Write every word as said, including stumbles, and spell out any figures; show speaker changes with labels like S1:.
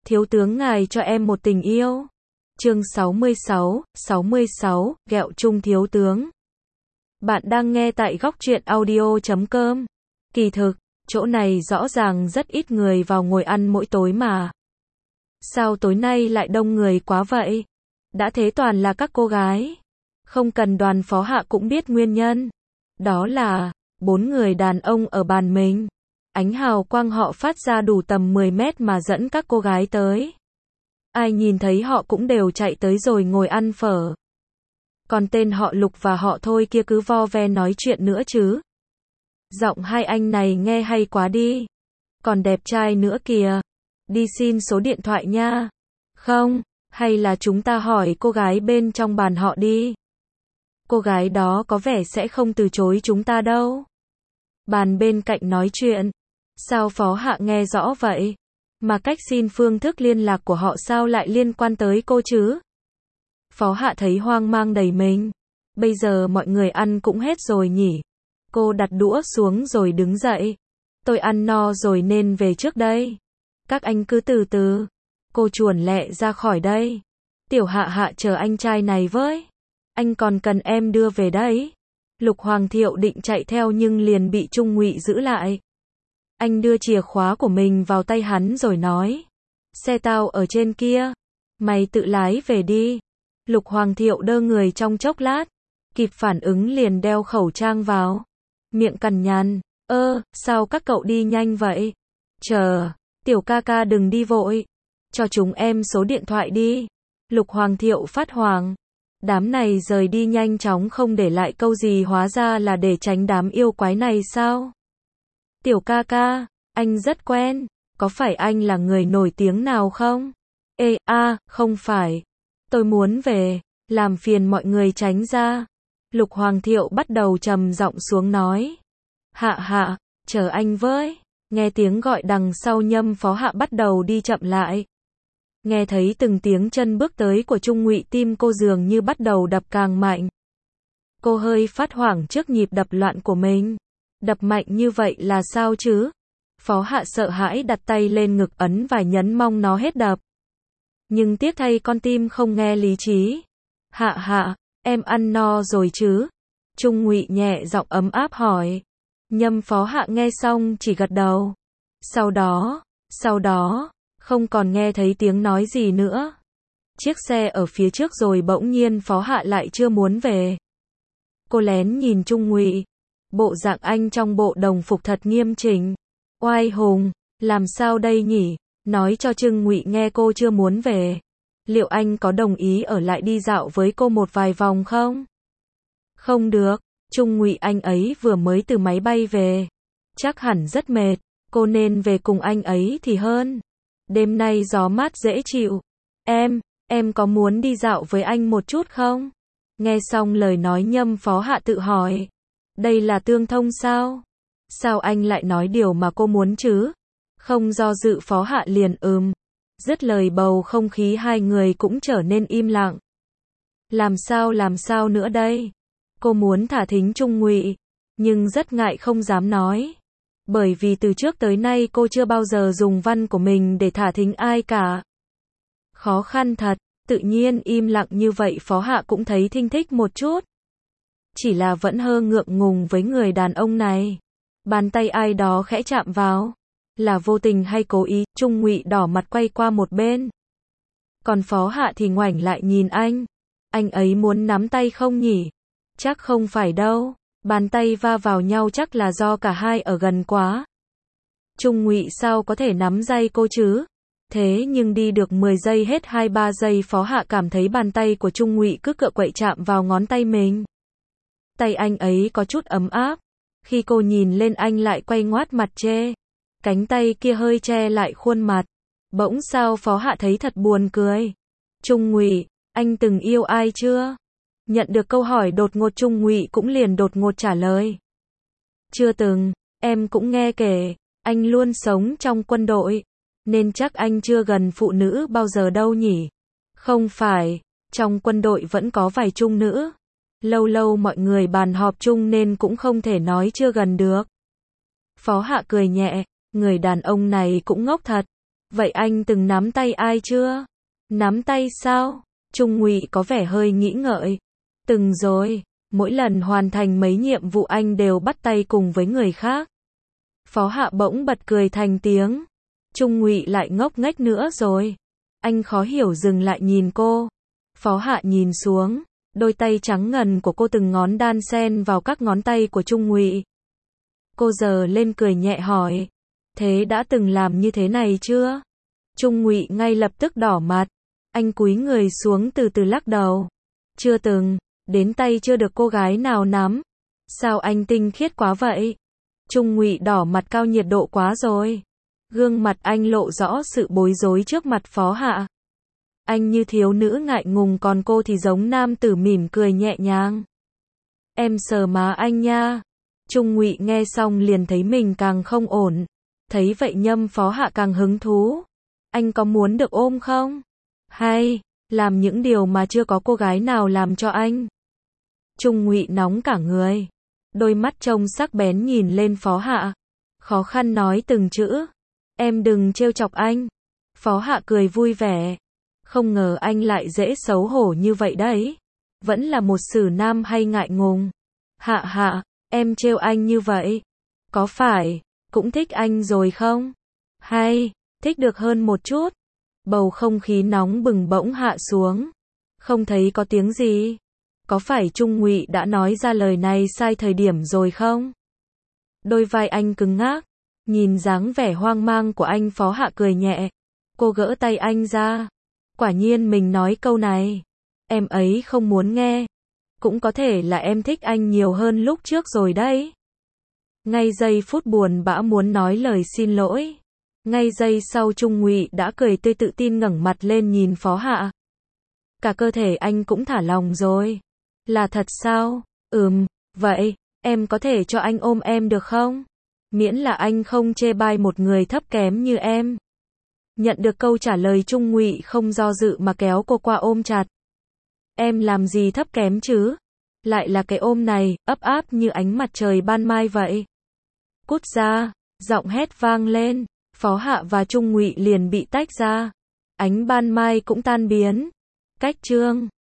S1: thiếu tướng ngài cho em một tình yêu. Chương sáu mươi sáu, sáu mươi sáu, ghẹo chung thiếu tướng. Bạn đang nghe tại góc truyện audio chấm com. Kỳ thực, chỗ này rõ ràng rất ít người vào ngồi ăn mỗi tối mà. Sao tối nay lại đông người quá vậy? Đã thế toàn là các cô gái. Không cần Đoàn phó hạ cũng biết nguyên nhân. Đó là, bốn người đàn ông ở bàn mình. Ánh hào quang họ phát ra đủ tầm mười mét mà dẫn các cô gái tới. Ai nhìn thấy họ cũng đều chạy tới rồi ngồi ăn phở. Còn tên họ Lục và họ Thôi kia cứ vo ve nói chuyện nữa chứ. Giọng hai anh này nghe hay quá đi. Còn đẹp trai nữa kìa. Đi xin số điện thoại nha. Không, hay là chúng ta hỏi cô gái bên trong bàn họ đi. Cô gái đó có vẻ sẽ không từ chối chúng ta đâu. Bàn bên cạnh nói chuyện. Sao phó hạ nghe rõ vậy? Mà cách xin phương thức liên lạc của họ sao lại liên quan tới cô chứ? Phó hạ thấy hoang mang đầy mình. Bây giờ mọi người ăn cũng hết rồi nhỉ? Cô đặt đũa xuống rồi đứng dậy. Tôi ăn no rồi nên về trước đây. Các anh cứ từ từ. Cô chuồn lẹ ra khỏi đây. Tiểu hạ hạ chờ anh trai này với. Anh còn cần em đưa về đấy. Lục Hoàng Thiệu định chạy theo nhưng liền bị Trung Ngụy giữ lại. Anh đưa chìa khóa của mình vào tay hắn rồi nói. Xe tao ở trên kia. Mày tự lái về đi. Lục Hoàng Thiệu đơ người trong chốc lát. Kịp phản ứng liền đeo khẩu trang vào. Miệng cằn nhằn. Ơ, sao các cậu đi nhanh vậy? Chờ, tiểu ca ca đừng đi vội. Cho chúng em số điện thoại đi. Lục Hoàng Thiệu phát hoảng. Đám này rời đi nhanh chóng không để lại câu gì hóa ra là để tránh đám yêu quái này sao? Tiểu ca ca, anh rất quen. Có phải anh là người nổi tiếng nào không? Ê, a, à, không phải. Tôi muốn về, làm phiền mọi người tránh ra. Lục Hoàng Thiệu bắt đầu trầm giọng xuống nói. Hạ hạ, chờ anh với. Nghe tiếng gọi đằng sau Nhâm phó hạ bắt đầu đi chậm lại. Nghe thấy từng tiếng chân bước tới của Trung Ngụy tim cô dường như bắt đầu đập càng mạnh. Cô hơi phát hoảng trước nhịp đập loạn của mình. Đập mạnh như vậy là sao chứ? Phó hạ sợ hãi đặt tay lên ngực ấn và nhấn mong nó hết đập. Nhưng tiếc thay con tim không nghe lý trí. Hạ hạ, em ăn no rồi chứ? Trung Ngụy nhẹ giọng ấm áp hỏi. Nhâm phó hạ nghe xong chỉ gật đầu. Sau đó, sau đó, không còn nghe thấy tiếng nói gì nữa. Chiếc xe ở phía trước rồi bỗng nhiên phó hạ lại chưa muốn về. Cô lén nhìn Trung Ngụy. Bộ dạng anh trong bộ đồng phục thật nghiêm chỉnh. Oai hùng, làm sao đây nhỉ? Nói cho Trung Ngụy nghe cô chưa muốn về. Liệu anh có đồng ý ở lại đi dạo với cô một vài vòng không? Không được, Trung Ngụy anh ấy vừa mới từ máy bay về. Chắc hẳn rất mệt, cô nên về cùng anh ấy thì hơn. Đêm nay gió mát dễ chịu. Em, em có muốn đi dạo với anh một chút không? Nghe xong lời nói Nhâm phó hạ tự hỏi. Đây là tương thông sao? Sao anh lại nói điều mà cô muốn chứ? Không do dự phó hạ liền ừm. Dứt lời bầu không khí hai người cũng trở nên im lặng. Làm sao làm sao nữa đây? Cô muốn thả thính Trung Ngụy, nhưng rất ngại không dám nói. Bởi vì từ trước tới nay cô chưa bao giờ dùng văn của mình để thả thính ai cả. Khó khăn thật, tự nhiên im lặng như vậy phó hạ cũng thấy thinh thích một chút. Chỉ là vẫn hơi ngượng ngùng với người đàn ông này. Bàn tay ai đó khẽ chạm vào. Là vô tình hay cố ý? Trung Ngụy đỏ mặt quay qua một bên. Còn phó hạ thì ngoảnh lại nhìn anh. Anh ấy muốn nắm tay không nhỉ? Chắc không phải đâu. Bàn tay va vào nhau chắc là do cả hai ở gần quá. Trung Ngụy sao có thể nắm tay cô chứ? Thế nhưng đi được mười giây hết hai ba giây phó hạ cảm thấy bàn tay của Trung Ngụy cứ cựa quậy chạm vào ngón tay mình. Tay anh ấy có chút ấm áp. Khi cô nhìn lên anh lại quay ngoắt mặt chê. Cánh tay kia hơi che lại khuôn mặt. Bỗng sao phó hạ thấy thật buồn cười. Trung Ngụy, anh từng yêu ai chưa? Nhận được câu hỏi đột ngột Trung Ngụy cũng liền đột ngột trả lời. Chưa từng, em cũng nghe kể, anh luôn sống trong quân đội, nên chắc anh chưa gần phụ nữ bao giờ đâu nhỉ? Không phải, trong quân đội vẫn có vài trung nữ. Lâu lâu mọi người bàn họp chung nên cũng không thể nói chưa gần được. Phó hạ cười nhẹ, người đàn ông này cũng ngốc thật. Vậy anh từng nắm tay ai chưa? Nắm tay sao? Trung Ngụy có vẻ hơi nghĩ ngợi. Từng rồi, mỗi lần hoàn thành mấy nhiệm vụ anh đều bắt tay cùng với người khác. Phó Hạ bỗng bật cười thành tiếng. Trung Ngụy lại ngốc nghếch nữa rồi. Anh khó hiểu dừng lại nhìn cô. Phó Hạ nhìn xuống, đôi tay trắng ngần của cô từng ngón đan xen vào các ngón tay của Trung Ngụy. Cô giơ lên cười nhẹ hỏi, thế đã từng làm như thế này chưa? Trung Ngụy ngay lập tức đỏ mặt. Anh cúi người xuống từ từ lắc đầu. Chưa từng, đến tay chưa được cô gái nào nắm. Sao anh tinh khiết quá vậy? Trung Ngụy đỏ mặt cao nhiệt độ quá rồi. Gương mặt anh lộ rõ sự bối rối trước mặt Phó Hạ. Anh như thiếu nữ ngại ngùng, còn cô thì giống nam tử mỉm cười nhẹ nhàng. Em sờ má anh nha. Trung Ngụy nghe xong liền thấy mình càng không ổn. Thấy vậy Nhâm Phó Hạ càng hứng thú. Anh có muốn được ôm không? Hay, làm những điều mà chưa có cô gái nào làm cho anh? Trung Ngụy nóng cả người. Đôi mắt trông sắc bén nhìn lên Phó Hạ. Khó khăn nói từng chữ. Em đừng trêu chọc anh. Phó Hạ cười vui vẻ. Không ngờ anh lại dễ xấu hổ như vậy đấy. Vẫn là một xử nam hay ngại ngùng. Hạ Hạ, em trêu anh như vậy. Có phải, cũng thích anh rồi không? Hay, thích được hơn một chút. Bầu không khí nóng bừng bỗng hạ xuống. Không thấy có tiếng gì. Có phải Trung Ngụy đã nói ra lời này sai thời điểm rồi không? Đôi vai anh cứng ngắc. Nhìn dáng vẻ hoang mang của anh, Phó Hạ cười nhẹ. Cô gỡ tay anh ra. Quả nhiên mình nói câu này. Em ấy không muốn nghe. Cũng có thể là em thích anh nhiều hơn lúc trước rồi đấy. Ngay giây phút buồn bã muốn nói lời xin lỗi. Ngay giây sau Trung Ngụy đã cười tươi tự tin ngẩng mặt lên nhìn Phó Hạ. Cả cơ thể anh cũng thả lỏng rồi. Là thật sao? Ừm, vậy, em có thể cho anh ôm em được không? Miễn là anh không chê bai một người thấp kém như em. Nhận được câu trả lời, Trung Ngụy không do dự mà kéo cô qua ôm chặt. Em làm gì thấp kém chứ? Lại là cái ôm này, ấp áp như ánh mặt trời ban mai vậy. Cút ra, giọng hét vang lên. Phó Hạ và Trung Ngụy liền bị tách ra. Ánh ban mai cũng tan biến. Cách chương